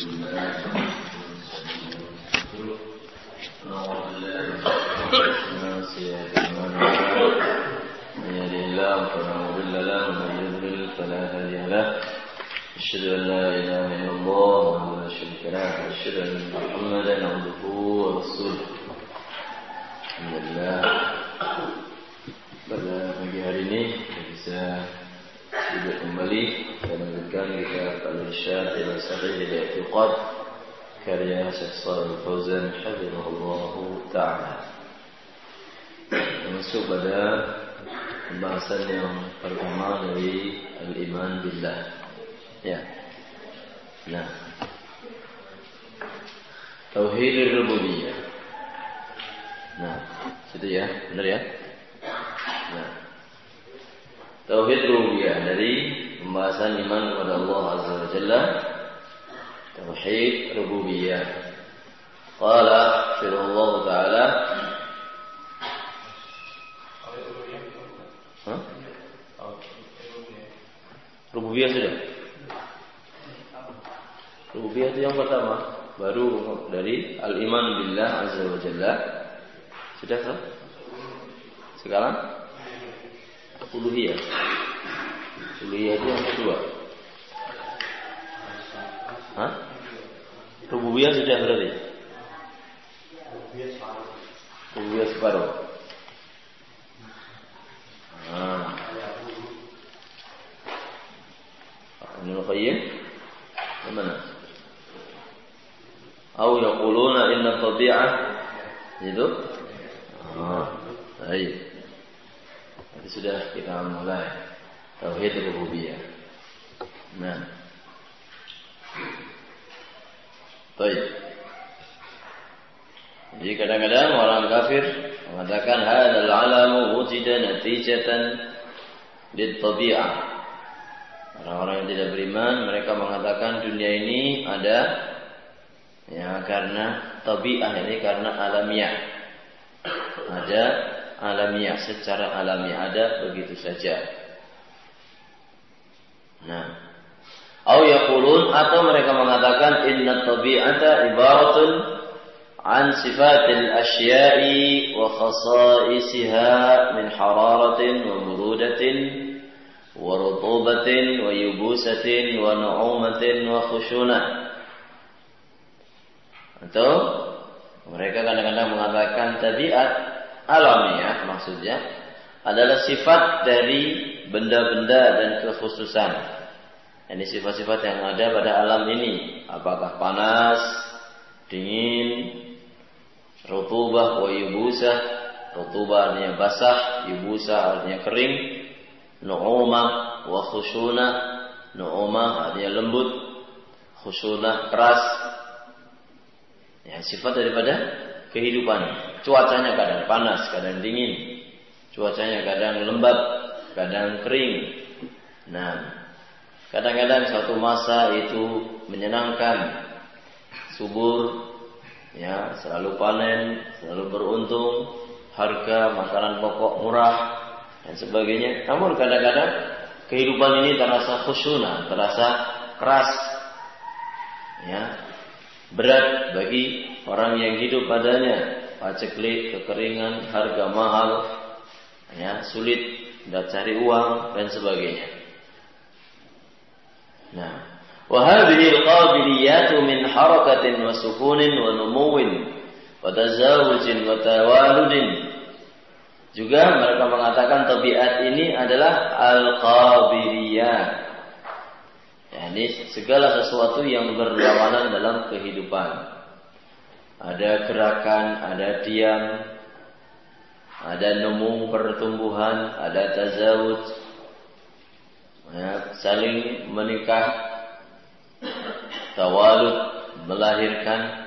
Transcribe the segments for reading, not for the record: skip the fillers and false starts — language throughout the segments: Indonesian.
أشهد أن لا إله إلا الله وحده لا شريك له وأشهد أن محمدا عبده ورسوله. Alhamdulillah, pada pagi hari ini kita bisa duduk kembali dan melanjutkan kitab Al-Irsyad ila Sahih al-I'tiqad karya Syekh Shalih Al-Fauzan hafizahullah ta'ala. Masuk pada pembahasan yang pertama dari Al-Iman Billah. Ya. Nah, Tauhid Rububiyah. Nah, situ ya, benar ya? Nah, Tauhid Rububiyah dari pembahasan iman kepada Allah Azza wa Jalla. Tauhid Rububiyah. Qala firullah ta'ala. Rububiyah sudah. Rububiyah itu yang pertama, baru dari al-iman billah azza wa jalla. Sudah kan? Sekarang uluhiyah. Uluhiyah itu yang kedua. Hah? Rububiyah sudah berarti? Rububiyah separuh. Ibnu Qayyim mana? Au yaquluna inna tabi'ah itu. Baik. Jadi sudah kita mulai tauhid rububiyah. Nah. Baik. Jadi kadang-kadang orang kafir mengatakan hadzal alamu wujida natijatan lit-tabi'ah. Orang-orang yang tidak beriman mereka mengatakan dunia ini ada ya karena tabi'ah, ini karena alamiah. Ada alamiah, secara alamiah ada begitu saja. Nah, au yaqulun, atau mereka mengatakan inna tabi'ata ibaratun an sifatil asya'i wa khasa'isiha min hararatin wa burudatin wa rutubatin wa yubusatin wa nu'umatin wa khushunah. Atau mereka kadang-kadang mengatakan tabiat alamiah maksudnya adalah sifat dari benda-benda dan kekhususan. Ini sifat-sifat yang ada pada alam ini, apakah panas, dingin, rutubah wa yubusah. Rutubah artinya basah, yubusah artinya kering, nu'umah wa khushunah. Nu'umah artinya lembut, khushunah keras. Ya, sifat daripada kehidupan. Cuacanya kadang panas, kadang dingin. Cuacanya kadang lembab, kadang kering. Nah, kadang-kadang suatu masa itu menyenangkan, subur, ya, selalu panen, selalu beruntung, harga makanan pokok murah dan sebagainya. Namun kadang-kadang kehidupan ini terasa khusyuna, terasa keras, ya, berat bagi orang yang hidup padanya, paceklik, kekeringan, harga mahal, ya, sulit tidak cari uang dan sebagainya. Nah, wa hadhihi al-qabiliyat min harakatin wa sukunin wa numuwin wa tazawujin wa tawaludin. Juga mereka mengatakan tabiat ini adalah al-qabiliyat. Yani segala sesuatu yang berlawanan dalam kehidupan. Ada gerakan, ada diam, ada nemu pertumbuhan, ada tazawuj, ya, saling menikah, tawalud, melahirkan.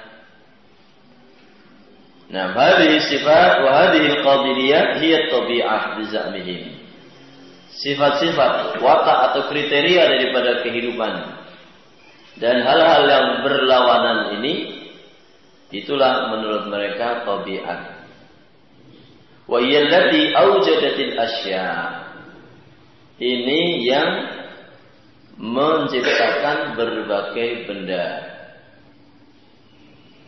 Nah, hadhihi sifat wa hadhihi al-qabiliyat hiya at-tabi'ah bi za'mihim. Sifat-sifat, watak atau kriteria daripada kehidupan dan hal-hal yang berlawanan ini, itulah menurut mereka tabiat. Wa yallati awjadatil asya. Ini yang menciptakan berbagai benda.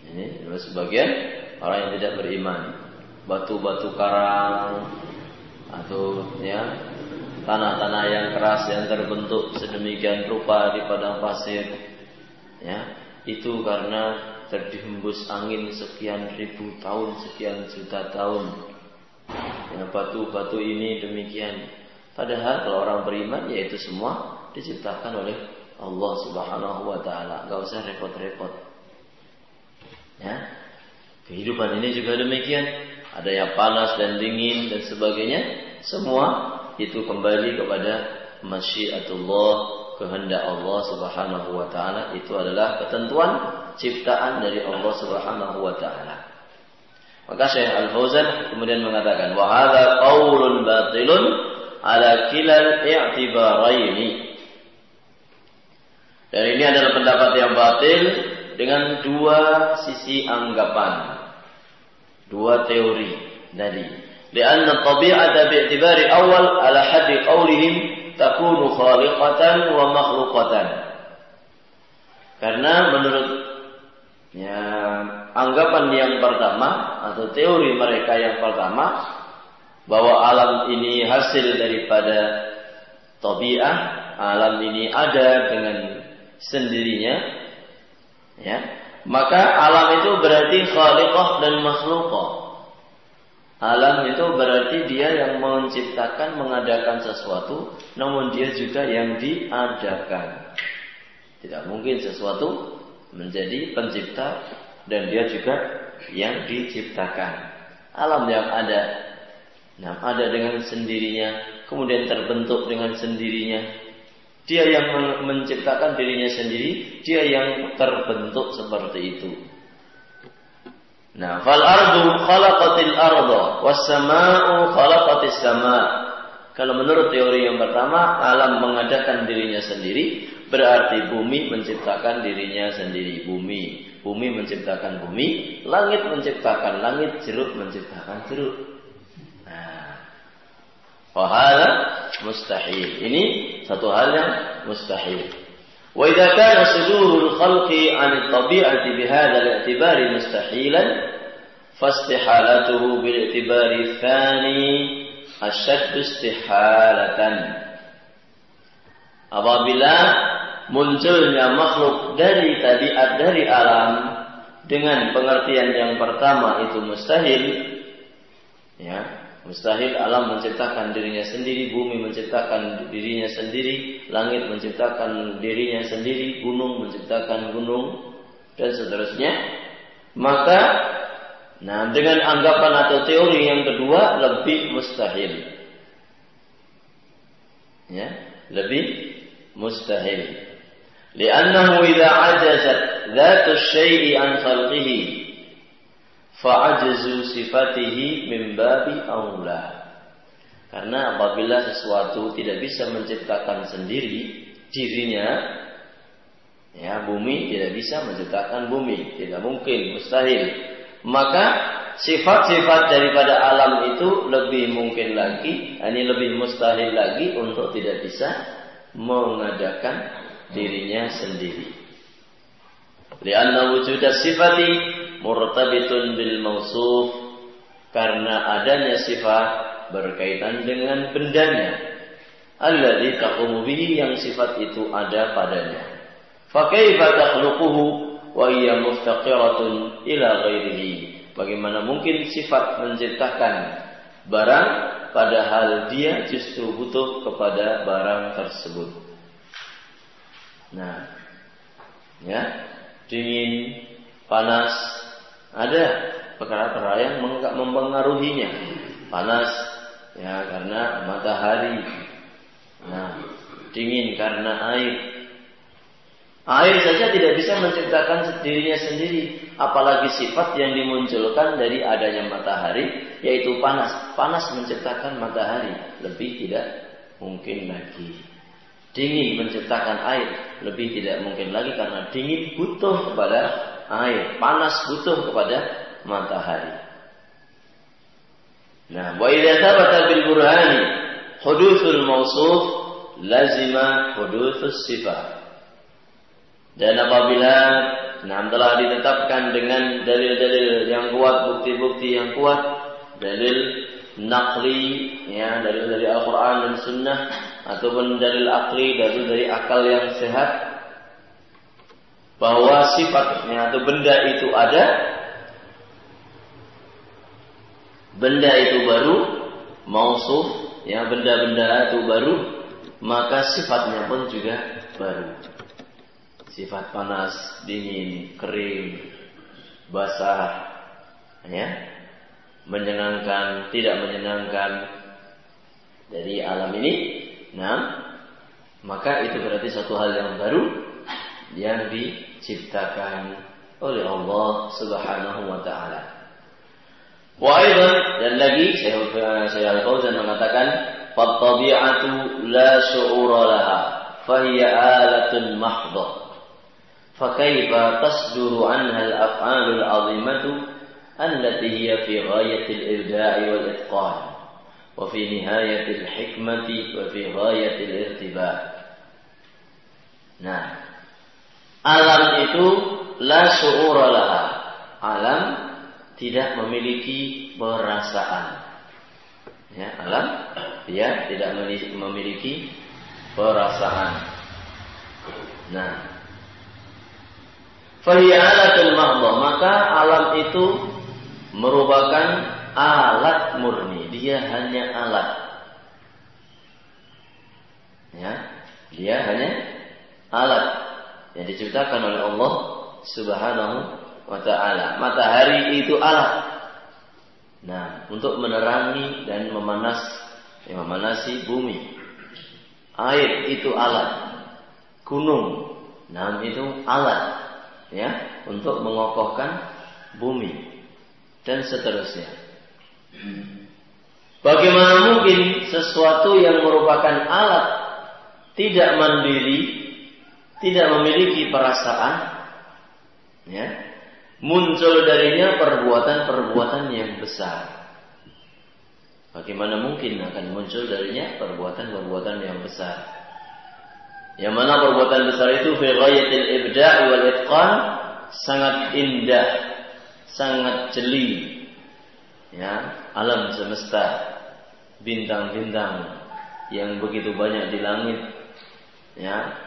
Ini sebagian orang yang tidak beriman. Batu-batu karang atau ya tanah-tanah yang keras yang terbentuk sedemikian rupa di padang pasir, ya itu karena terhembus angin sekian ribu tahun, sekian juta tahun. Ya, batu-batu ini demikian. Padahal kalau orang beriman, yaitu semua diciptakan oleh Allah Subhanahu wa Ta'ala. Gak usah repot-repot. Ya, kehidupan ini juga demikian. Ada yang panas dan dingin dan sebagainya. Semua itu kembali kepada masyiatullah, kehendak Allah Subhanahu wa Ta'ala. Itu adalah ketentuan ciptaan dari Allah Subhanahu wa Ta'ala. Maka Syekh Al-Fauzan kemudian mengatakan, wa hadza qaulun batilun ala kilal i'tibaraini. Dan ini adalah pendapat yang batil dengan dua sisi anggapan, dua teori tadi. Lianna tabi'ata bi'tibari awal ala haddi qaulihim takunu khaliqatan wa makhluqatan. Karena menurut anggapan yang pertama atau teori mereka yang pertama, bahwa alam ini hasil daripada tabi'ah, alam ini ada dengan sendirinya, ya, maka alam itu berarti khaliqah dan makhluqah. Alam itu berarti dia yang menciptakan, mengadakan sesuatu, namun dia juga yang diadakan. Tidak mungkin sesuatu menjadi pencipta dan dia juga yang diciptakan. Alam yang ada dengan sendirinya, kemudian terbentuk dengan sendirinya. Dia yang menciptakan dirinya sendiri, dia yang terbentuk seperti itu. Nah, fal ardu khalaqatil arda was samaa'u khalaqatis sama'. Kalau menurut teori yang pertama, alam mengadakan dirinya sendiri, berarti bumi menciptakan dirinya sendiri. Bumi menciptakan bumi, langit menciptakan langit, jeruk menciptakan jeruk. Wahada mustahil. Ini satu hal yang mustahil. Wa idza kana sudurul khalqi 'an at-tabi'ati bihadha al-i'tibari mustahilan, fastihalatuhu bil-i'tibari tsani ashadd istihalatan. Apabila munculnya makhluk dari tabiat, dari alam, dengan pengertian yang pertama itu mustahil, ya. Mustahil alam menciptakan dirinya sendiri, bumi menciptakan dirinya sendiri, langit menciptakan dirinya sendiri, gunung menciptakan gunung, dan seterusnya. Maka, dengan anggapan atau teori yang kedua lebih mustahil. Ya, lebih mustahil. Li'annahu idza 'ajazat dzatu syai'i an khalqihi fa'ajzu sifatihi min babi aula. Karena apabila sesuatu tidak bisa menciptakan sendiri dirinya, ya, bumi tidak bisa menciptakan bumi, tidak mungkin, mustahil. Maka sifat-sifat daripada alam itu lebih mungkin lagi, ini lebih mustahil lagi untuk tidak bisa mengadakan dirinya sendiri. Lianna wujudas sifati murtabitun bil mausuf, karena adanya sifat berkaitan dengan bendanya, alladzi taqumu bihi, yang sifat itu ada padanya. Fa kaifa takhluquhu wa hiya muftaqiratun ila ghairihi. Bagaimana mungkin sifat menciptakan barang padahal dia justru butuh kepada barang tersebut. Nah, ya, dingin, panas, ada perkara-perkara yang mempengaruhinya. Panas, ya, karena matahari. Nah, dingin karena air. Air saja tidak bisa menciptakan dirinya sendiri, apalagi sifat yang dimunculkan dari adanya matahari, yaitu panas. Panas menciptakan matahari, lebih tidak mungkin lagi. Dingin menciptakan air, lebih tidak mungkin lagi, karena dingin butuh kepada air, panas butuh kepada matahari. Nah, wa idza thabata bil burhani hudutsul mawsuf lazima hudutsus sifat. Dan apabila telah ditetapkan dengan dalil-dalil yang kuat, bukti-bukti yang kuat, dalil naqli, ya, dalil dari Al-Quran dan Sunnah, ataupun dalil akli, dalil dari akal yang sehat, bahwa sifatnya atau benda itu ada, benda itu baru, mausuf, ya, benda-benda itu baru, maka sifatnya pun juga baru. Sifat panas, dingin, kering, basah, ya, menyenangkan, tidak menyenangkan dari alam ini. Nah, maka itu berarti satu hal yang baru yang diciptakan oleh Allah Subhanahu wa taala. Wa aidan, dan lagi saya Al-Fauzan mengatakan, "Fat-tabi'atu la syu'ura laha, fa hiya alatun mahdhah. فكيف تصدر عنها الأفعال العظيمة التي هي في غاية الإبداع والإتقان وفي نهاية الحكمة وفي غاية الارتباط." Nah, alam itu la syu'ura laha. Alam tidak memiliki perasaan. Ya, alam dia tidak memiliki perasaan. Nah, Fahiyalatul mahdhah, maka alam itu merupakan alat murni. Dia hanya alat. Ya, dia hanya alat yang diciptakan oleh Allah Subhanahu wa taala. Matahari itu alat. Nah, untuk menerangi dan memanasi bumi. Air itu alat. Gunung, nah itu alat. Ya, untuk mengokohkan bumi dan seterusnya. Bagaimana mungkin sesuatu yang merupakan alat tidak mandiri, tidak memiliki perasaan, ya, muncul darinya perbuatan-perbuatan yang besar? Bagaimana mungkin akan muncul darinya perbuatan-perbuatan yang besar? Yang mana perbuatan besar itu fi ghayatil ibda' wal itqan, sangat indah, sangat jeli. Ya, alam semesta, bintang-bintang yang begitu banyak di langit, ya,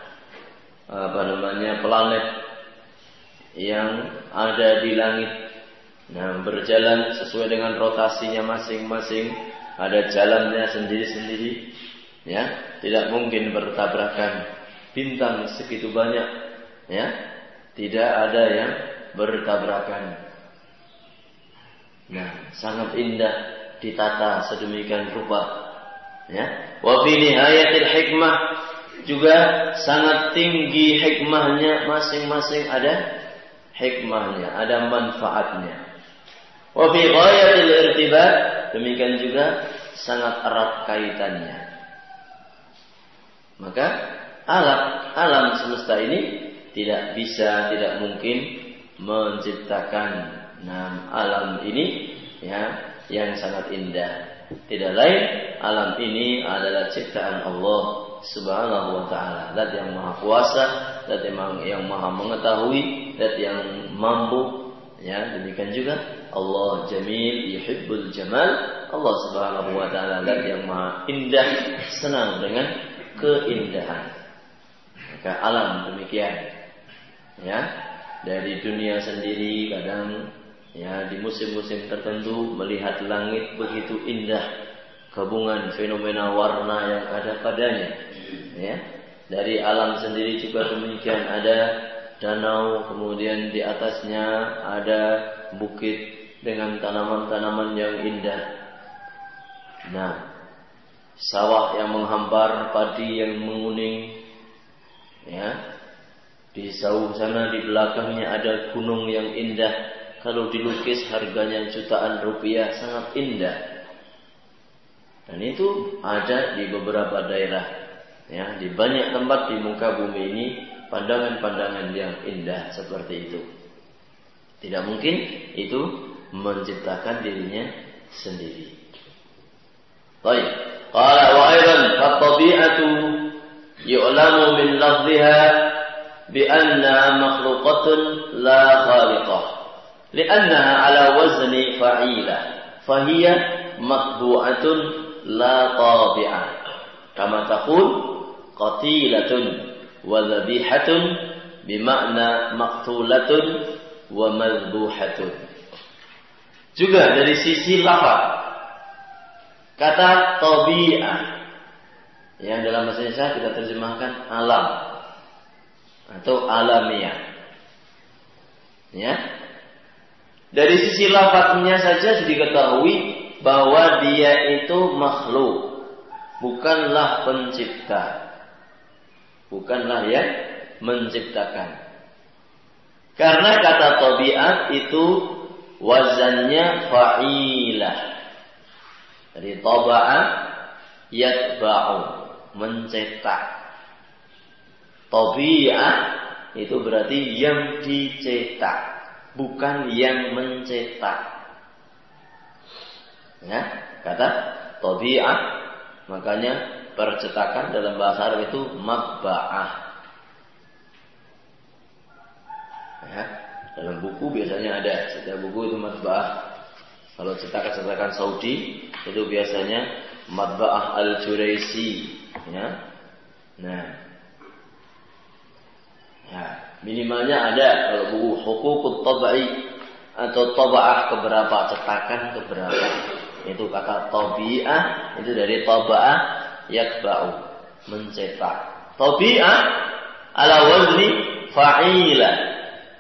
planet yang ada di langit. Nah, berjalan sesuai dengan rotasinya masing-masing, ada jalannya sendiri-sendiri, ya, tidak mungkin bertabrakan. Bintang segitu banyak, ya, tidak ada yang bertabrakan. Nah, sangat indah ditata sedemikian rupa, ya. Wa fi nihayatil hikmah, juga sangat tinggi hikmahnya, masing-masing ada hikmahnya, ada manfaatnya. Wa fi ghayatil irtibat, demikian juga sangat erat kaitannya. Maka alam semesta ini tidak mungkin menciptakan alam ini, ya, yang sangat indah. Tidak lain, alam ini adalah ciptaan Allah Subhanahu wa taala, Zat yang Maha Kuasa, Zat yang Maha Mengetahui, Zat yang mampu, ya. Demikian juga Allah Jamil, yuhibbul jamal. Allah Subhanahu wa taala Zat yang Maha Indah, senang dengan keindahan. Maka alam demikian, ya, dari dunia sendiri kadang, ya, di musim-musim tertentu melihat langit begitu indah, gabungan fenomena warna yang ada padanya, ya. Dari alam sendiri juga demikian, ada danau, kemudian di atasnya ada bukit dengan tanaman-tanaman yang indah. Nah, sawah yang menghampar, padi yang menguning, ya, di jauh sana di belakangnya ada gunung yang indah. Kalau dilukis harganya jutaan rupiah, sangat indah. Dan itu ada di beberapa daerah, ya, di banyak tempat di muka bumi ini, pandangan-pandangan yang indah seperti itu. Tidak mungkin itu menciptakan dirinya sendiri. Baik, qala wa aidan at-tabi'atu yu'lamu min lafziha bi anna makhluqatun la khaliqah. Li'annaha ala wazni fa'ilah. Fahiya matbu'atun la tabi'ah. Kama taqul qatilatun wa dhabihatun bima'na maqtulatun wa madbuhatun. Juga dari sisi lafaz kata tabi'ah yang dalam bahasa Indonesia kita terjemahkan alam atau alamiah. Ya. Dari sisi lafaznya saja diketahui bahwa dia itu makhluk, bukanlah pencipta. Bukanlah yang menciptakan. Karena kata tabiat itu wazannya fa'ilah. Dari taba'a yatba'u, mencetak. Tabi'ah itu berarti yang dicetak, bukan yang mencetak. Ya, kata tabi'ah, makanya percetakan dalam bahasa Arab itu matba'ah. Ya, dalam buku biasanya ada, setiap buku itu matba'ah. Kalau cetakan-cetakan Saudi itu biasanya matba'ah al-Juraisi, ya. Nah, ya, minimalnya ada kalau buku hukukut tabai atau taba'ah keberapa, cetakan keberapa. Itu kata tabi'ah, itu dari taba'ah yatba'u, mencetak. Tabi'ah ala wazni fa'ilah.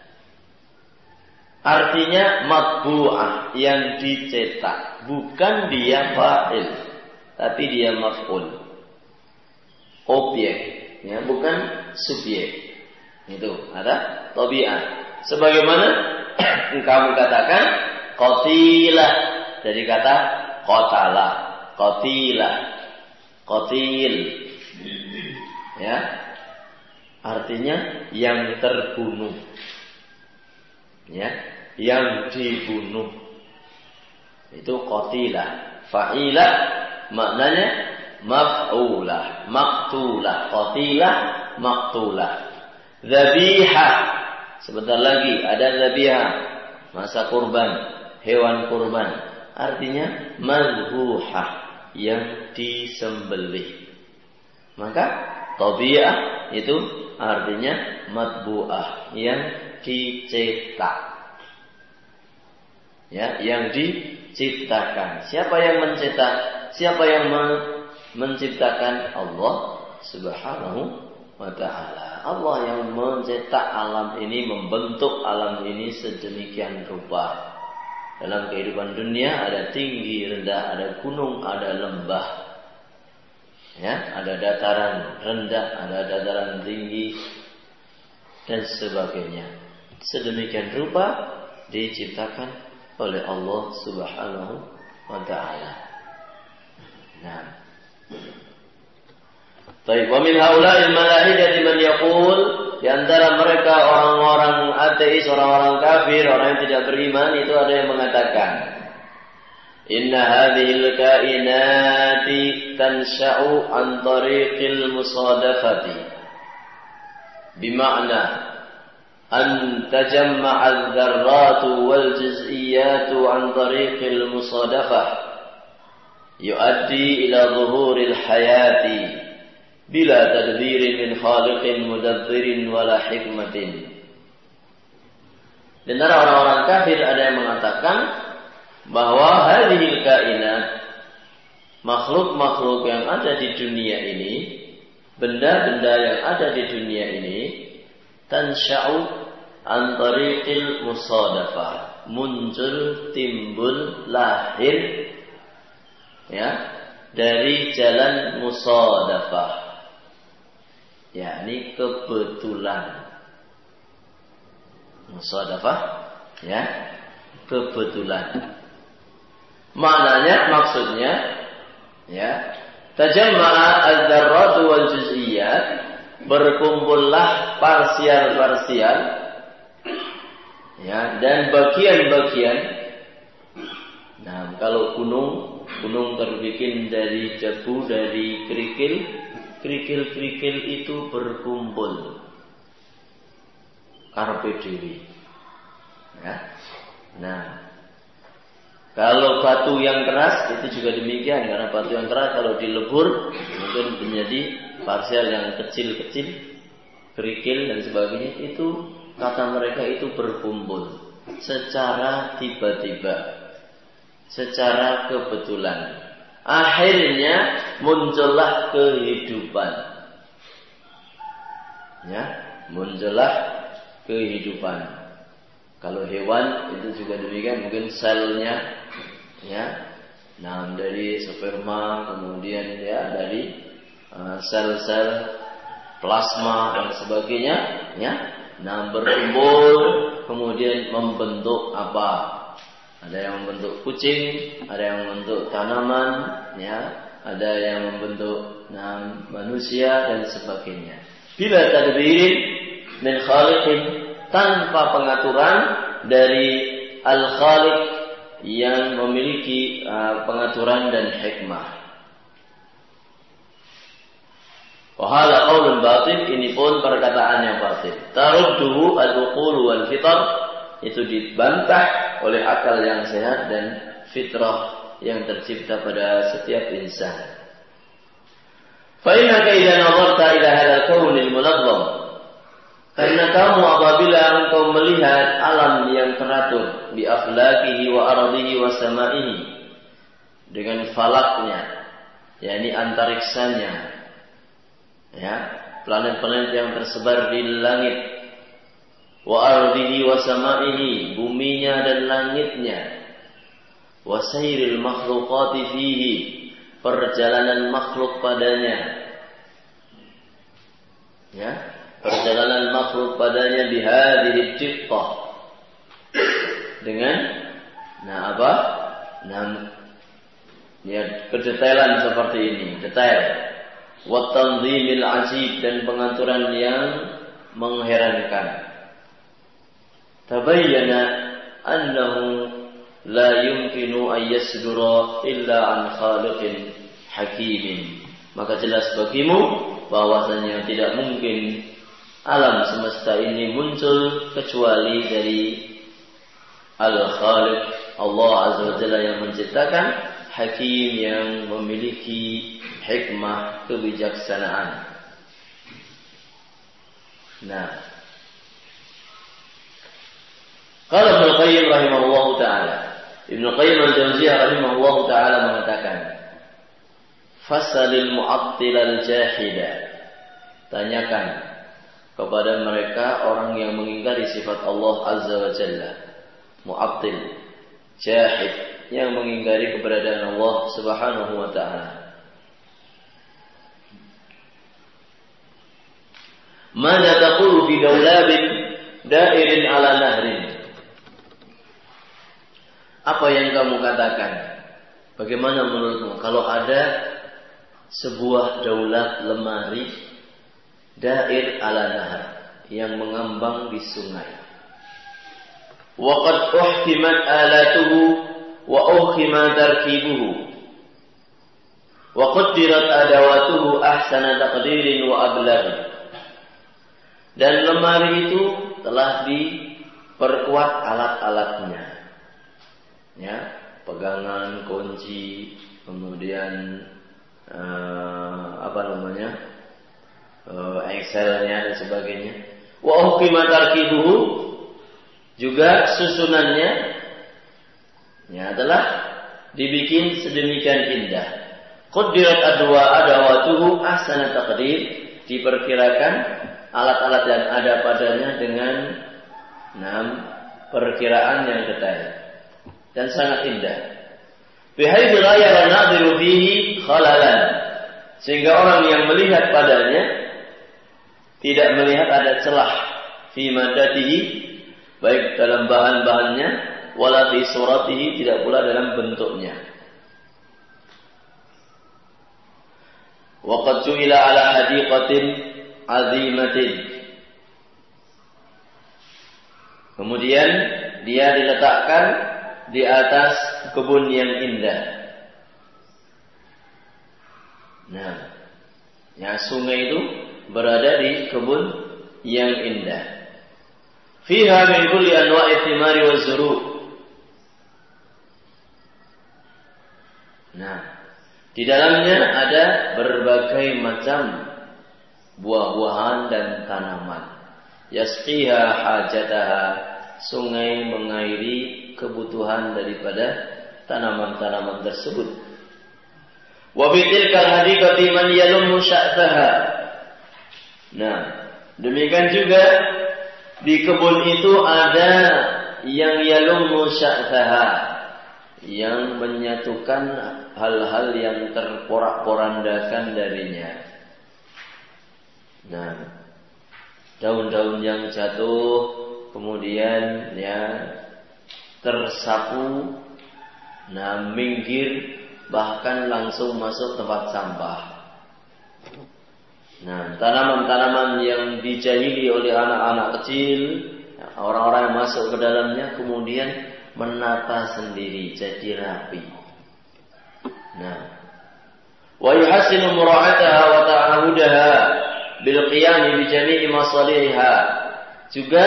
Artinya matbu'ah, yang dicetak, bukan dia fa'il, tapi dia maf'ul, objek, ya, bukan subjek. Itu ada tabi'ah. Sebagaimana kamu katakan qatilah dari kata qatala, qatilah, qatil, ya, artinya yang terbunuh, ya, yang dibunuh. Itu qatilah. Fa'ilah maknanya maf'ulah, maqtulah. Qatilah, maqtulah. Dzabihah, sebentar lagi ada dzabihah, masa kurban, hewan kurban. Artinya madbuhah, yang disembelih. Maka tabi'ah itu artinya matbu'ah, yang dicetak. Ya, yang diciptakan. Siapa yang mencetak? Siapa yang menciptakan? Allah Subhanahu wa ta'ala. Allah yang mencetak alam ini, membentuk alam ini sedemikian rupa. Dalam kehidupan dunia ada tinggi, rendah, ada gunung, ada lembah. Ya, ada dataran rendah, ada dataran tinggi, dan sebagainya. Sedemikian rupa diciptakan oleh Allah Subhanahu wa ta'ala. Nah. Baik, wa min haula'il malahidati man yaqul, di antara mereka orang-orang ateis, orang-orang kafir, orang yang tidak beriman, itu ada yang mengatakan, inna hadhil kainati tansha'u an tariqil musadafati. Bima'na أن تجمع الذرات والجزئيات عن طريق المصادفة يؤدي إلى ظهور الحياة بلا تدبير من خالق مدبر ولا حكمة. Di antara orang-orang kafir ada yang mengatakan bahwa hadhil kainat, makhluk-makhluk yang ada di dunia ini, benda-benda yang ada di dunia ini, tansya'u an tariqil musadafah, muncul, timbul, lahir, ya, dari jalan musadafah, yakni kebetulan. Musadafah, ya, kebetulan. Maknanya, maksudnya, ya, tajamma'a al-dzarratu wal juz'iyat, berkumpullah parsial-parsial, ya, dan bagian-bagian. Nah, kalau gunung terbikin dari debu, dari kerikil itu berkumpul. karepe dhewe. Ya. Nah, kalau batu yang keras itu juga demikian, karena batu yang keras kalau dilebur mungkin menjadi parsial yang kecil-kecil, kerikil dan sebagainya. Itu kata mereka itu berkumpul secara tiba-tiba, secara kebetulan. Akhirnya muncullah kehidupan. Ya, muncullah kehidupan. Kalau hewan itu juga demikian, mungkin selnya, ya, nah dari sperma, kemudian ya dari sel-sel plasma dan sebagainya, ya, nah berkumpul kemudian membentuk apa? Ada yang membentuk kucing, ada yang membentuk tanaman, ya, ada yang membentuk manusia dan sebagainya. Bila tadbirin min khaliqin, tanpa pengaturan dari al-khaliq yang memiliki pengaturan dan hikmah. Wa hadha qaulun batil, ini pun perkataan yang batil. Tarudduhu al-uqul wal fitar, itu dibantah oleh akal yang sehat dan fitrah yang tercipta pada setiap insan. Fa innaka idza nazarta ila hadzal kaun al-munazzam, karena kamu apabila engkau melihat alam yang teratur bi aflakihi wa ardihi wa samaihi, dengan falaknya, yakni antariksanya, ya, planet-planet yang tersebar di langit, wa ardihi wa samaihi, buminya dan langitnya, wa sairil makhluqati fihi, perjalanan makhluk padanya, ya, perjalanan makhluk padanya bihadhihi jittah, dengan ya, kedetailan seperti ini, detail, wa tanzimil ajib, dan pengaturan yang mengherankan. Tabayyana annahu la yumkinu an yasdura illa an khaliqin hakimin. Maka jelas bagimu bahwasanya tidak mungkin alam semesta ini muncul kecuali dari Al-Khaliq, Allah Azza wa Jalla yang menciptakan, Hakim yang memiliki hikmah kebijaksanaan. Nah, kalau Ibnu Qayyim rahimahullah ta'ala, Ibnu Qayyim al-Jauziyah rahimahullah ta'ala mengatakan, fasalil mu'attil al-jahida, tanyakan kepada mereka orang yang mengingkari sifat Allah Azza wa Jalla, mu'attil, jahid, yang mengingkari keberadaan Allah Subhanahu wa ta'ala. Mada taqulu fi dawlabin dairin ala nahrin, apa yang kamu katakan? Bagaimana menurutmu kalau ada sebuah daulat lemari dair ala nahar, yang mengambang di sungai, wa qad uhkimat alatuhu wa uhkima tarkibuhu wa qaddirat adawatuhu ahsana taqdirin wa ablagh, dan lemari itu telah diperkuat alat-alatnya, ya, pegangan, kunci, kemudian Excelnya dan sebagainya. Wa uhkima tarkibuhu, juga susunannya, ya, telah dibikin sedemikian indah. Qaddirat adawatuhu ahsana taqdir, diperkirakan alat-alat yang ada padanya dengan perkiraan yang detail dan sangat indah. Bihaitsu la yara nadhiru fihi khalalan, sehingga orang yang melihat padanya tidak melihat ada celah fi madatihi, baik dalam bahan-bahannya, wala fi suratihi, tidak pula dalam bentuknya. Wa qad ju'ila ala hadiqatin azimatin, kemudian dia diletakkan di atas kebun yang indah. Nah, ya, sungai itu berada di kebun yang indah. Fiha min kulli anwa'i thimari wa zuru'. Nah, di dalamnya ada berbagai macam buah-buahan dan tanaman. Yasqiha hajataha, sungai mengairi kebutuhan daripada tanaman-tanaman tersebut. Wa bitilkal hadiqati man yalummu sya'taha. Nah, demikian juga di kebun itu ada yang yalummu sya'taha, yang menyatukan hal-hal yang terporak-porandakan darinya. Nah, daun-daun yang jatuh kemudian tersapu, minggir, bahkan langsung masuk tempat sampah. Nah, tanaman-tanaman yang dijahili oleh anak-anak kecil, orang-orang yang masuk ke dalamnya kemudian menata sendiri jadi rapi. Nah, wa yuhassinu mura'ataha wa ta'ahudaha bil qiyam bi jami'i masaliha. Juga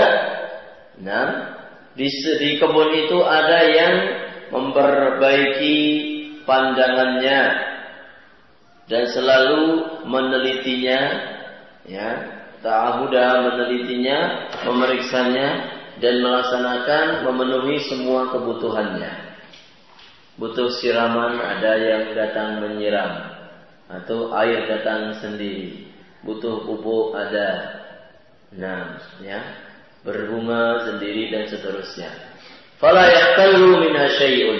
di kebun itu ada yang memperbaiki pandangannya dan selalu menelitinya, ta'ahudah, menelitinya, memeriksanya dan melaksanakan, memenuhi semua kebutuhannya. Butuh siraman, ada yang datang menyiram atau air datang sendiri. Butuh pupuk, ada. Berbunga sendiri dan seterusnya. Fala yahtallu minha syai'un.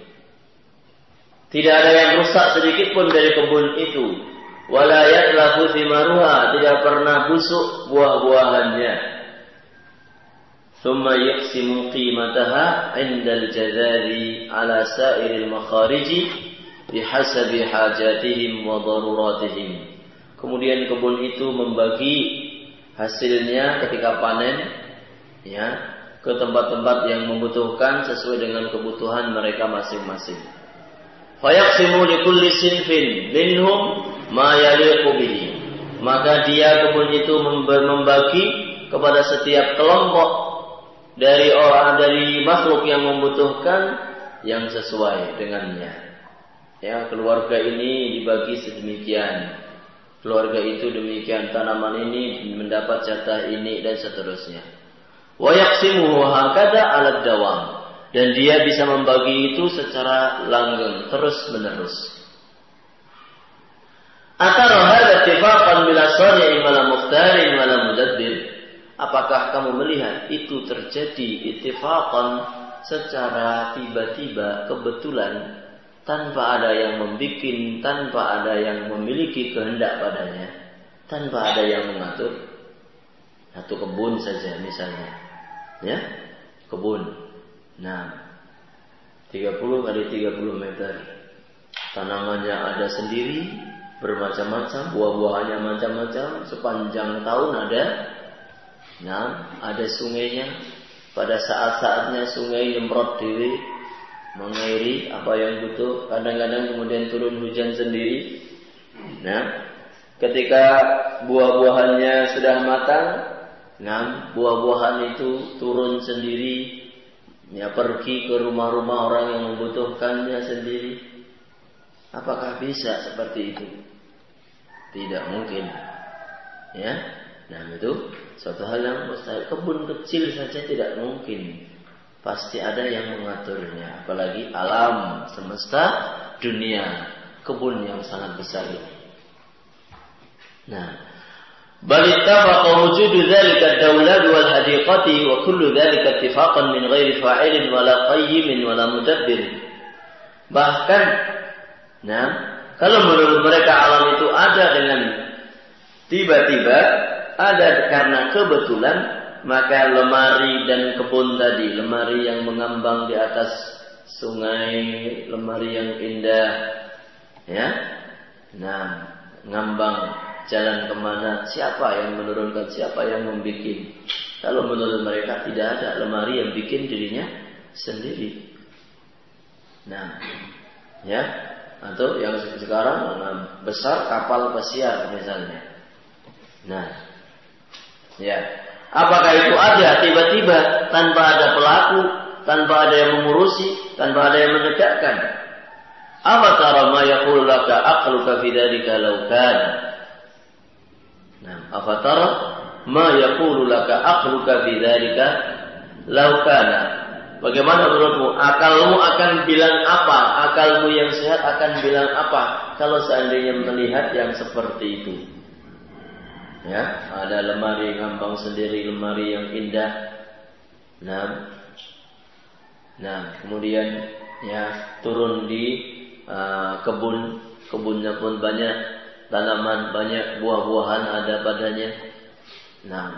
Tidak ada yang rusak sedikit pun dari kebun itu. Wala yatlafu thimaruha, tidak pernah busuk buah-buahannya. Thumma yaqsimu qimataha 'inda al-jazari 'ala sa'iril makhariji bihasabi hajatihim wa daruratihim. Kemudian kebun itu membagi hasilnya ketika panen ke tempat-tempat yang membutuhkan sesuai dengan kebutuhan mereka masing-masing. Fayaqsimu likulli sinfin minhum ma yaliqu bihi. Maka dia kebun itu membagi kepada setiap kelompok dari makhluk yang membutuhkan yang sesuai dengannya. Keluarga ini dibagi sedemikian, keluarga itu demikian, tanaman ini mendapat jatah ini dan seterusnya. Wa yaqsimuhu hakada 'ala dawam, dan dia bisa membagi itu secara langgeng, terus menerus. Atara hadza ittifaqan bila sani'in wala mukhtarin wala mudabbir. Apakah kamu melihat itu terjadi ittifaqan secara tiba-tiba, kebetulan, tanpa ada yang membikin, tanpa ada yang memiliki kehendak padanya, tanpa ada yang mengatur? Satu kebun saja misalnya, kebun. 30 kali 30 meter. Tanamannya ada sendiri, bermacam-macam, buah-buahannya macam-macam, sepanjang tahun ada. Ada sungainya. Pada saat-saatnya sungai nyemprot diri, mengairi apa yang butuh. Kadang-kadang kemudian turun hujan sendiri. Ketika buah-buahannya sudah matang, buah-buahan itu turun sendiri, pergi ke rumah-rumah orang yang membutuhkannya sendiri. Apakah bisa seperti itu? Tidak mungkin. Itu suatu hal yang mustahil. Kebun kecil saja tidak mungkin. Pasti ada yang mengaturnya. Apalagi alam semesta dunia, kebun yang sangat besar ini. بل اتفق وجود ذلك الدولاب والحديقة وكل ذلك اتفاقا من غير فاعل ولا قيم ولا مدبر. Bahkan, kalau menurut mereka alam itu ada dengan tiba-tiba, ada karena kebetulan, maka lemari dan kebun tadi, lemari yang mengambang di atas sungai, lemari yang indah, ngambang jalan kemana, siapa yang menurunkan, siapa yang membuat? Kalau menurut mereka tidak ada, lemari yang bikin dirinya sendiri. Atau yang sekarang besar kapal pesiar misalnya. Apakah itu ada tiba-tiba tanpa ada pelaku, tanpa ada yang mengurusi, tanpa ada yang menegakkan? Afatara ma yaqulu laka aqluka fi dzalika law kana. Nah, afatara ma yaqulu laka aqluka fi dzalika law kana. Bagaimana menurutmu? Akalmu akan bilang apa? Akalmu yang sehat akan bilang apa kalau seandainya melihat yang seperti itu? Ya, ada lemari ngambang sendiri, lemari yang indah. Nah, kemudian ya turun di kebunnya pun banyak tanaman, banyak buah-buahan ada padanya. Nah,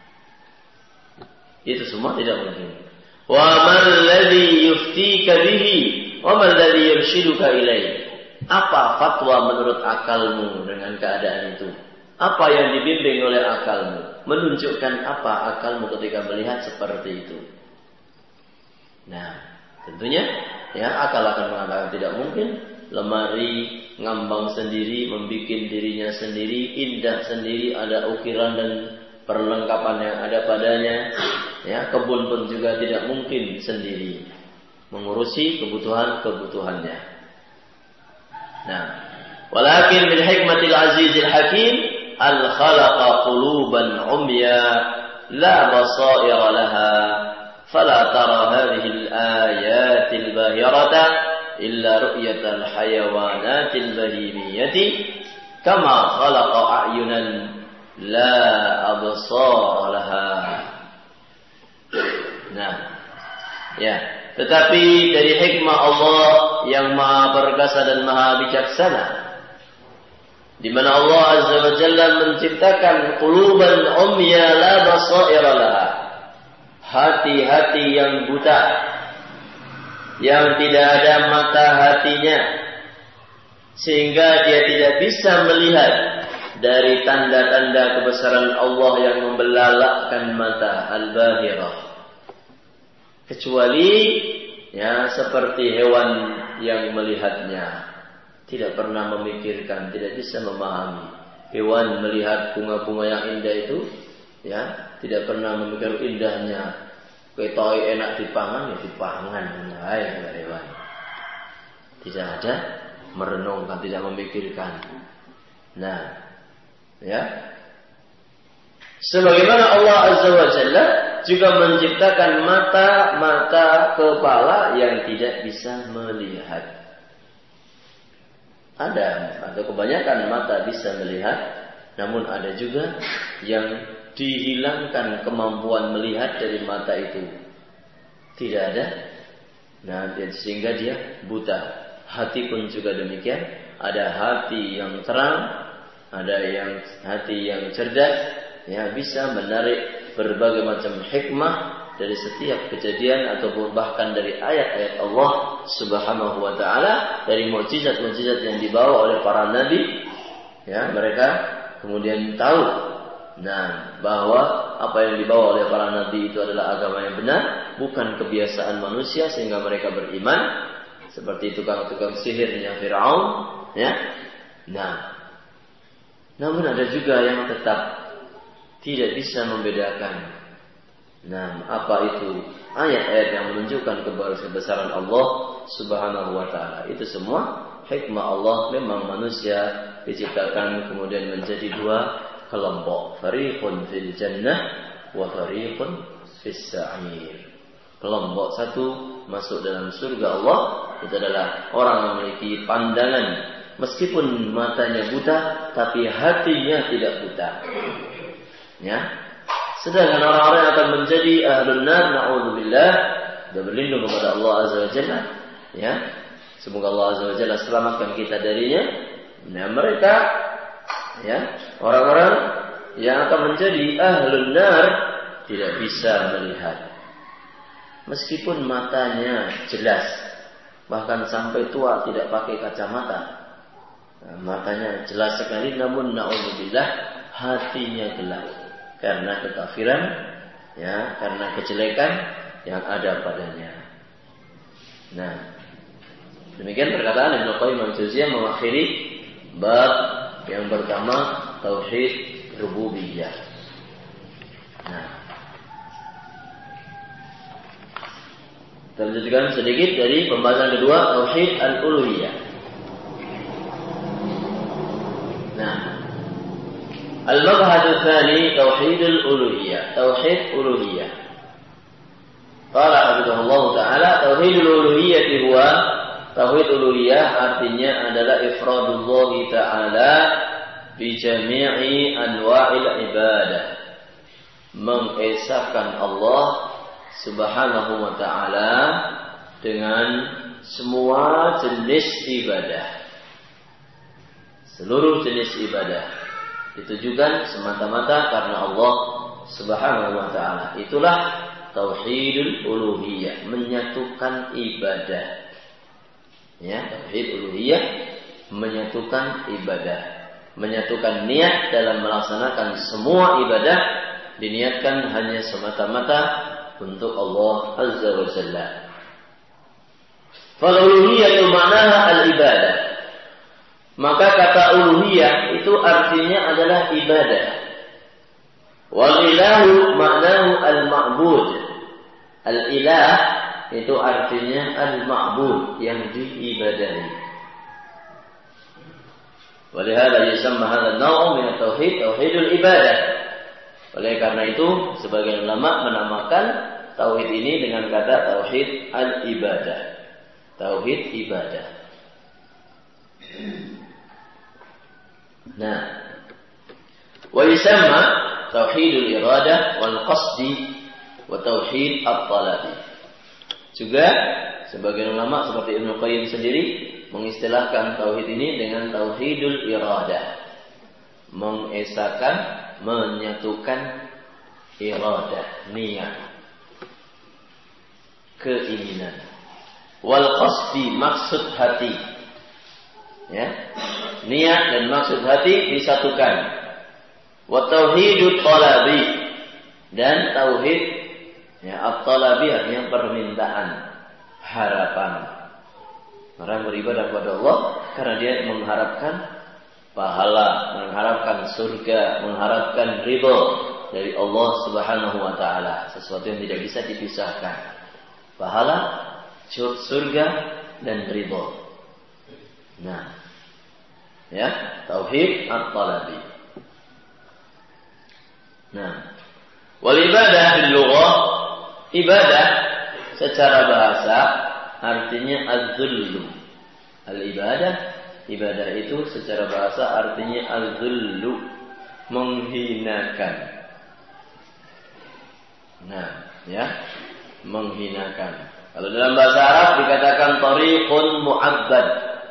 itu semua tidak mungkin. Wa man ladzi yuftika bihi wa man ladzi yurshiduka ilaihi. Apa fatwa menurut akalmu dengan keadaan itu? Apa yang dibimbing oleh akalmu? Menunjukkan apa akalmu ketika melihat seperti itu? Nah, tentunya ya akal akan mengatakan tidak mungkin. Lemari ngambang sendiri, membuat dirinya sendiri, indah sendiri, ada ukiran dan perlengkapan yang ada padanya. Ya, kebun pun juga tidak mungkin sendiri mengurusi kebutuhannya. Nah, walakin min hikmatil azizil hakim al-khalaqa quluban umya la basaira laha fala tara hadhihi al-ayatil bahirata illa ru'yatal hayawanatil bahimiyati kama khalaqa a'yunan la absara laha. Nah, ya, tetapi dari hikmah Allah yang maha perkasa dan maha bijaksana, di mana Allah Azza wa Jalla menciptakan quluban umya la basaira laha, hati-hati yang buta, yang tidak ada mata hatinya, sehingga dia tidak bisa melihat dari tanda-tanda kebesaran Allah yang membelalakkan mata al-bahirah, kecuali ya seperti hewan yang melihatnya, tidak pernah memikirkan, tidak bisa memahami. Hewan melihat bunga-bunga yang indah itu, ya tidak pernah memikirkan indahnya. Ketoi enak dipangan, ya dipangan, hai hewan. Tidak ada merenungkan, tidak memikirkan. Nah, ya, sebagaimana Allah Azza wa Jalla juga menciptakan mata kepala yang tidak bisa melihat. Ada atau kebanyakan mata bisa melihat, namun ada juga yang dihilangkan kemampuan melihat dari mata itu. Tidak ada. Nah, sehingga dia buta. Hati pun juga demikian. Ada hati yang terang, ada yang hati yang cerdas, ya bisa menarik berbagai macam hikmah dari setiap kejadian ataupun bahkan dari ayat-ayat Allah Subhanahu wa taala, dari mukjizat-mukjizat yang dibawa oleh para nabi. Ya, mereka kemudian tahu bahwa apa yang dibawa oleh para nabi itu adalah agama yang benar, bukan kebiasaan manusia, sehingga mereka beriman. Seperti tukang-tukang sihirnya Fir'aun, ya. Nah, namun ada juga yang tetap tidak bisa membedakan. Nah, apa itu ayat-ayat yang menunjukkan kebesaran Allah Subhanahu wa taala. Itu semua hikmah Allah. Memang manusia diciptakan kemudian menjadi dua kelompok, fariqun fil jannah wa fariqun fis sa'ir. Kelompok satu masuk dalam surga Allah, itu adalah orang yang memiliki pandangan meskipun matanya buta tapi hatinya tidak buta. Ya. Sedangkan orang-orang yang akan menjadi ahlun nar, na'udzubillah, dan berlindung kepada Allah Azza wa Jalla, ya. Semoga Allah Azza wa Jalla selamatkan kita darinya. Nah, mereka, ya, orang-orang yang akan menjadi ahlun nar tidak bisa melihat. Meskipun matanya jelas, bahkan sampai tua tidak pakai kacamata. Nah, matanya jelas sekali, namun na'udzubillah, hatinya gelap karena kekafiran, ya, karena kejelekan yang ada padanya. Nah, demikian perkataan Ibnu Qayyim al-Jauziyah mengakhiri bab yang pertama, tauhid rububiyah. Nah, Kita lanjutkan sedikit dari pembahasan kedua, tauhid al-uluhiyah. Nah, al-mabhad tsani tauhid al-uluhiyah, tauhid uluhiyah. Qala hafizahullah taala tauhid al-uluhiyah huwa tauhid uluhiyah artinya adalah ifradullah taala bi jami'i anwa'il ibadah. Mengesahkan Allah Subhanahu wa ta'ala dengan semua jenis ibadah. Seluruh jenis ibadah ditujukan semata-mata karena Allah Subhanahu wa ta'ala. Itulah tauhidul uluhiyah, menyatukan ibadah. Ya, tauhid uluhiyah menyatukan ibadah, menyatukan niat dalam melaksanakan semua ibadah diniatkan hanya semata-mata untuk Allah Azza wa Jalla. Fal-uluhiyah itu maknaha al-ibadah. Maka kata uluhiyah itu artinya adalah ibadah. Wal-ilahu maknahu al-ma'bud. Al-ilah itu artinya al-ma'bud, yang diibadahi. Walihada yusamma hadha an-naw' min at-tauhid tauhidul ibadah. Oleh karena itu, sebagian ulama menamakan tauhid ini dengan kata tauhid al-ibadah. Tauhid ibadah. Nah, wa yusamma tauhidul iradah wal qasdi wa tauhid at-talabi. Juga sebagian ulama seperti Ibnu Qayyim sendiri mengistilahkan tauhid ini dengan tauhidul iradah. Mengesahkan, menyatukan iradah, niat, keinginan. Wal qasdi, maksud hati. Ya. Niat dan maksud hati disatukan. Wa tauhidut talabi, dan tauhid ya at-talabi artinya permintaan, harapan. Orang beribadah kepada Allah karena dia mengharapkan pahala, mengharapkan surga, mengharapkan ridho dari Allah Subhanahu wa ta'ala. Sesuatu yang tidak bisa dipisahkan. Pahala, surga, dan ridho. Nah, ya, tauhid at-talabi. Nah, wal ibadah bil lughah, ibadah secara bahasa artinya az-zullu. Al-ibadah, ibadah itu secara bahasa artinya al-zullu, menghinakan. Nah, ya, menghinakan. Kalau dalam bahasa Arab dikatakan tariqun mu'abbad.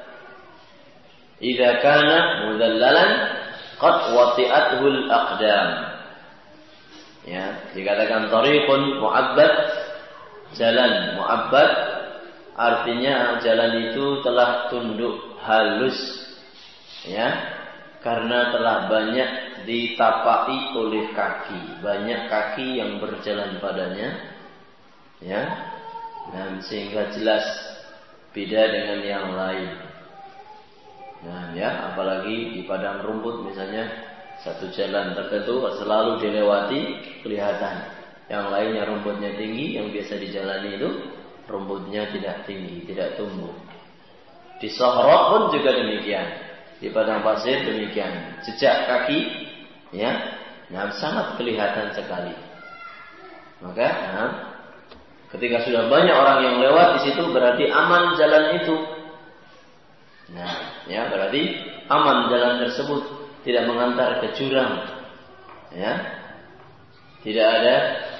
Idza kana mudhallalan qad wati'athu al-aqdam. Ya, dikatakan tariqun mu'abbad, jalan mu'abbad artinya jalan itu telah tunduk halus, ya, karena telah banyak ditapaki oleh kaki, banyak kaki yang berjalan padanya, ya, dan sehingga jelas beda dengan yang lain. Nah, ya, apalagi di padang rumput misalnya satu jalan tertentu selalu dilewati kelihatan, yang lainnya rumputnya tinggi, yang biasa dijalani itu rumputnya tidak tinggi, tidak tumbuh. Di Sahara pun juga demikian. Di padang pasir demikian. Jejak kaki, ya, nah, sangat kelihatan sekali. Maka, nah, ketika sudah banyak orang yang lewat di situ berarti aman jalan itu. Nah, ya, berarti aman jalan tersebut, tidak mengantar ke jurang, ya, tidak ada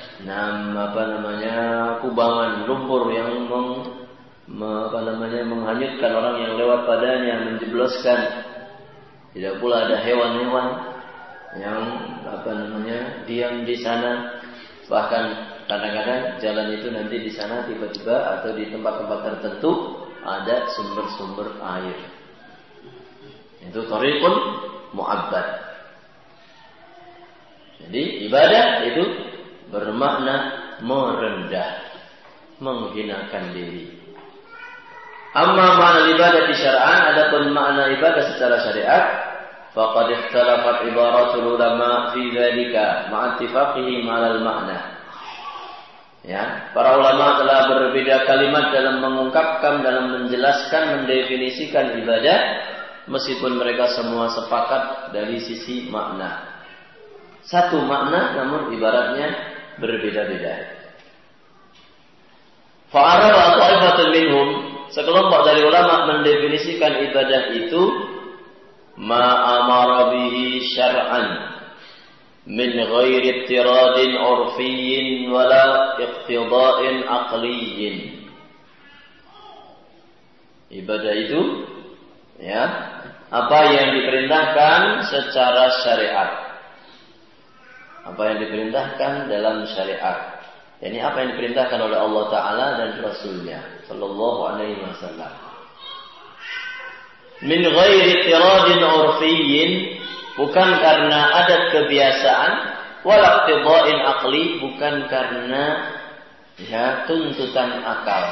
kubangan lumpur yang menghanyutkan orang yang lewat padanya, menjebloskan. Tidak pula ada hewan-hewan yang diam di sana. Bahkan kadang-kadang jalan itu nanti di sana tiba-tiba atau di tempat-tempat tertentu ada sumber-sumber air. Itu tariqun mu'abbad. Jadi ibadah itu bermakna merendah, menghinakan diri. Amma makna ibadah di syar'an, adapun makna ibadah secara syariat, faqad ikhtalafat ibaratul ulama fi dzalika ma'a ittifaqihim 'alal makna. Ya, para ulama telah berbeda kalimat dalam mengungkapkan, dalam menjelaskan, mendefinisikan ibadah, meskipun mereka semua sepakat dari sisi makna. Satu makna, namun ibaratnya berbeda-beda. Fa'arara ta'ifatun minhum, sekelompok dari ulama mendefinisikan ibadah itu ma amara bihi syar'an min ghairi ittiradin urfiyyin wala iqtida'in aqliyyin. Ibadah itu ya, apa yang diperintahkan secara syariat. Apa yang diperintahkan dalam syariat. Yani apa yang diperintahkan oleh Allah Ta'ala dan Rasulnya sallallahu alaihi wasallam. Min ghairi ittiradin urfiyyin, bukan karena adat kebiasaan, wala iqtida'in aqli, bukan karena ya tuntutan akal.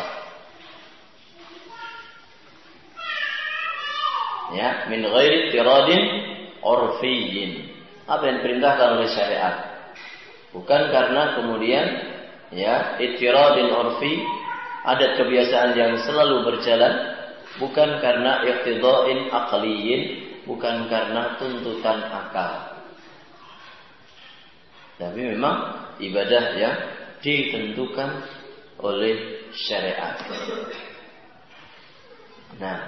Ya, min ghairi ittiradin urfiyyin. Apa yang diperintahkan oleh syariat. Bukan karena kemudian ya ittiradin urfi, adat kebiasaan yang selalu berjalan, bukan karena iqtida'in aqliyyin, bukan karena tuntutan akal. Tapi memang ibadah yang ditentukan oleh syariat. Nah,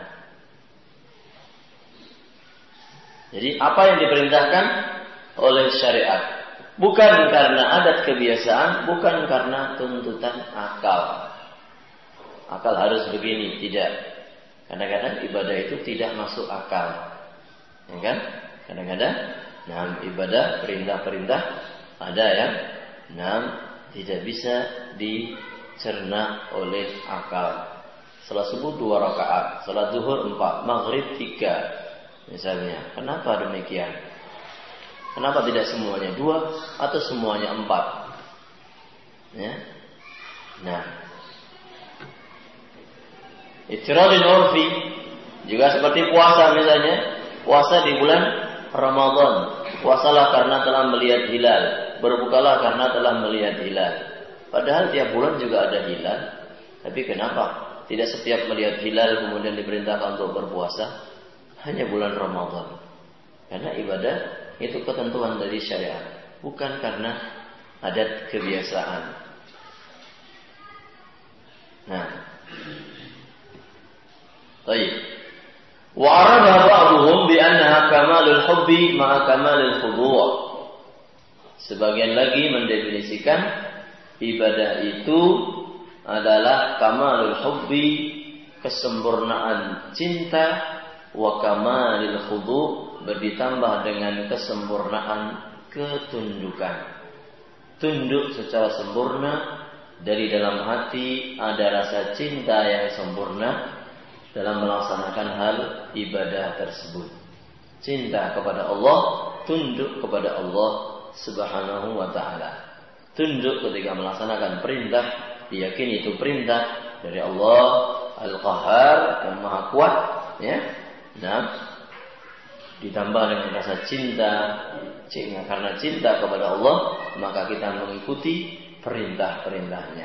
jadi apa yang diperintahkan oleh syariat, bukan karena adat kebiasaan, bukan karena tuntutan akal. Akal harus begini, tidak. Kadang-kadang ibadah itu tidak masuk akal. Ya kan? Kadang-kadang ibadah perintah-perintah ada yang tidak bisa dicerna oleh akal. Salat subuh 2 rakaat, salat zuhur 4, maghrib 3 misalnya. Kenapa demikian? Kenapa tidak semuanya 2 atau semuanya 4? Ya. Nah, ittiradin urfi juga seperti puasa misalnya. Puasa di bulan Ramadan, puasalah karena telah melihat hilal, berbukalah karena telah melihat hilal. Padahal tiap bulan juga ada hilal. Tapi kenapa tidak setiap melihat hilal kemudian diperintahkan untuk berpuasa? Hanya bulan Ramadan. Karena ibadah itu ketentuan dari syariat, bukan karena adat kebiasaan. Nah, baik. Wa arada ba'dhum bi annaha kamalul hubbi ma'a kamalil khudu'. Sebagian lagi mendefinisikan ibadah itu adalah kamalul hubbi, kesempurnaan cinta, wa kamalil khudu', ditambah dengan kesempurnaan ketundukan. Tunduk secara sempurna, dari dalam hati ada rasa cinta yang sempurna dalam melaksanakan hal ibadah tersebut. Cinta kepada Allah, tunduk kepada Allah Subhanahu wa ta'ala. Tunduk ketika melaksanakan perintah, diyakini itu perintah dari Allah Al-Qahhar yang Maha Kuat, ya. Nah, ditambah dengan rasa cinta, karena cinta kepada Allah, maka kita mengikuti perintah-perintahnya.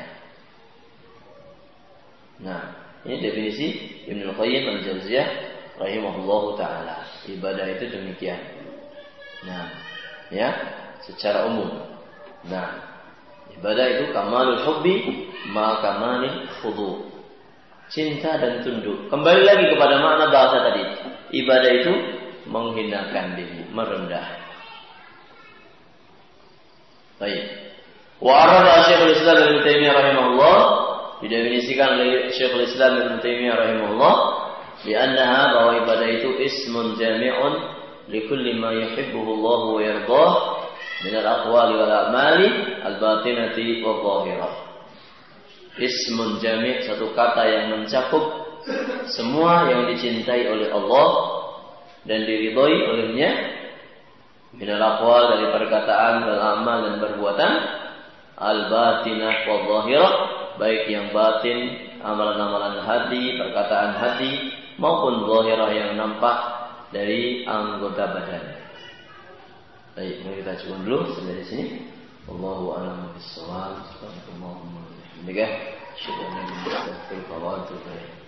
Nah, ini definisi Ibnu Qayyim Al-Jauziyah rahimahullahu taala. Ibadah itu demikian. Nah, ya, secara umum. Nah, ibadah itu kamalul hubbi ma kamalil khudu'. Cinta dan tunduk. Kembali lagi kepada makna bahasa tadi. Ibadah itu menghinakan diri, merendah. Baik. Wa arada Syekhul Islam Ibnu Taimiyah rahimahullah, didefinisikan oleh Syekhul Islam Ibnu Taimiyah rahimahullah, bi annaha, bahwa ibadah itu ismun jami'un li kulli ma yuhibbuhu Allah wa yardah min al-aqwali wal a'mali al-batinati wa dhahirah. Ismun jami', satu kata yang mencakup semua yang dicintai oleh Allah dan diridhoi olehnya, min al-aqwal, dari perkataan, wal amal, dan perbuatan, al-batinah wa dhahirah, baik yang batin, amalan-amalan hati, perkataan hati, maupun zahirah yang nampak dari anggota badan. Baik, mari kita coba dulu sampai di sini. Wallahu a'lam bishawab. Demikian. Syukur.